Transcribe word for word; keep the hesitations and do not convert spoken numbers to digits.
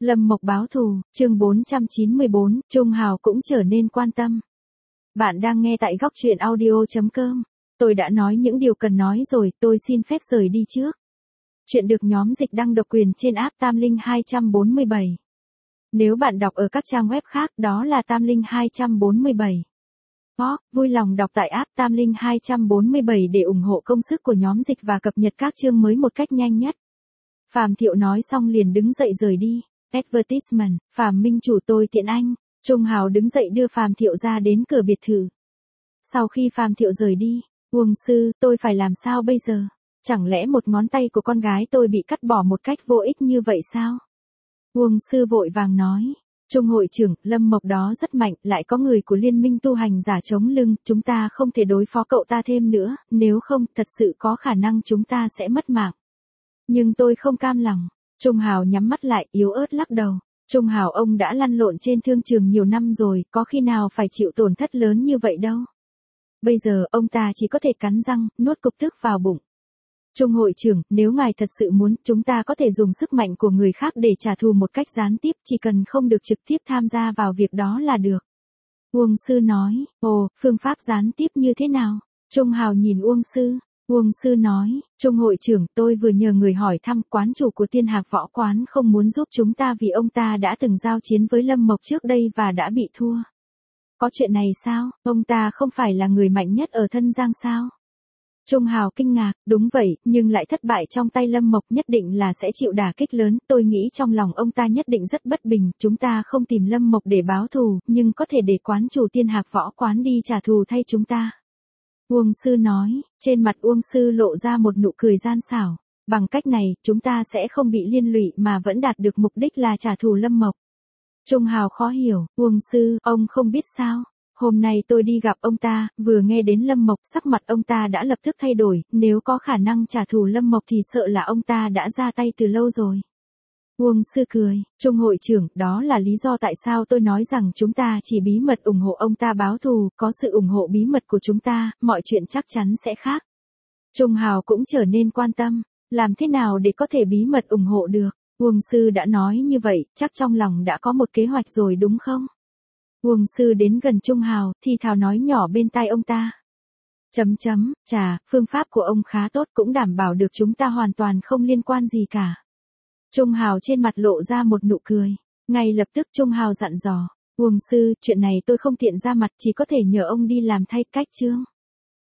Lâm Mộc báo thù, chương bốn trăm chín mươi bốn, Trung Hào cũng trở nên quan tâm. Bạn đang nghe tại góc truyện audio chấm com. Tôi đã nói những điều cần nói rồi, tôi xin phép rời đi trước. Chuyện được nhóm dịch đăng độc quyền trên app Tam Linh hai bốn bảy. Nếu bạn đọc ở các trang web khác, đó là Tam Linh hai bốn bảy. Có, vui lòng đọc tại app Tam Linh hai bốn bảy để ủng hộ công sức của nhóm dịch và cập nhật các chương mới một cách nhanh nhất. Phạm Thiệu nói xong liền đứng dậy rời đi. Advertisement, Phạm Minh chủ tôi tiện anh. Trung Hào đứng dậy đưa Phạm Thiệu ra đến cửa biệt thự. Sau khi Phạm Thiệu rời đi, Uông sư, tôi phải làm sao bây giờ? Chẳng lẽ một ngón tay của con gái tôi bị cắt bỏ một cách vô ích như vậy sao? Uông sư vội vàng nói. Trung hội trưởng, Lâm Mộc đó rất mạnh, lại có người của liên minh tu hành giả chống lưng, chúng ta không thể đối phó cậu ta thêm nữa, nếu không, thật sự có khả năng chúng ta sẽ mất mạng. Nhưng tôi không cam lòng. Trung Hào nhắm mắt lại, yếu ớt lắc đầu. Trung Hào ông đã lăn lộn trên thương trường nhiều năm rồi, có khi nào phải chịu tổn thất lớn như vậy đâu. Bây giờ, ông ta chỉ có thể cắn răng, nuốt cục tức vào bụng. Trung hội trưởng, nếu ngài thật sự muốn, chúng ta có thể dùng sức mạnh của người khác để trả thù một cách gián tiếp, chỉ cần không được trực tiếp tham gia vào việc đó là được. Uông sư nói, ồ, phương pháp gián tiếp như thế nào? Trung Hào nhìn Uông sư. Uông sư nói, Trung hội trưởng, tôi vừa nhờ người hỏi thăm quán chủ của Tiên Hạc Võ Quán không muốn giúp chúng ta vì ông ta đã từng giao chiến với Lâm Mộc trước đây và đã bị thua. Có chuyện này sao? Ông ta không phải là người mạnh nhất ở Thân Giang sao? Trung Hào kinh ngạc, đúng vậy, nhưng lại thất bại trong tay Lâm Mộc nhất định là sẽ chịu đả kích lớn, tôi nghĩ trong lòng ông ta nhất định rất bất bình, chúng ta không tìm Lâm Mộc để báo thù, nhưng có thể để quán chủ Tiên Hạc Võ Quán đi trả thù thay chúng ta. Uông sư nói, trên mặt Uông sư lộ ra một nụ cười gian xảo, bằng cách này, chúng ta sẽ không bị liên lụy mà vẫn đạt được mục đích là trả thù Lâm Mộc. Trung Hào khó hiểu, Uông sư, ông không biết sao, hôm nay tôi đi gặp ông ta, vừa nghe đến Lâm Mộc, sắc mặt ông ta đã lập tức thay đổi, nếu có khả năng trả thù Lâm Mộc thì sợ là ông ta đã ra tay từ lâu rồi. Uông sư cười, Trung hội trưởng, đó là lý do tại sao tôi nói rằng chúng ta chỉ bí mật ủng hộ ông ta báo thù, có sự ủng hộ bí mật của chúng ta, mọi chuyện chắc chắn sẽ khác. Trung Hào cũng trở nên quan tâm, làm thế nào để có thể bí mật ủng hộ được? Uông sư đã nói như vậy, chắc trong lòng đã có một kế hoạch rồi đúng không? Uông sư đến gần Trung Hào, thì thào nói nhỏ bên tai ông ta. Chấm chấm, chà, phương pháp của ông khá tốt cũng đảm bảo được chúng ta hoàn toàn không liên quan gì cả. Trung Hào trên mặt lộ ra một nụ cười. Ngay lập tức Trung Hào dặn dò. Uông sư, chuyện này tôi không tiện ra mặt, chỉ có thể nhờ ông đi làm thay cách chương.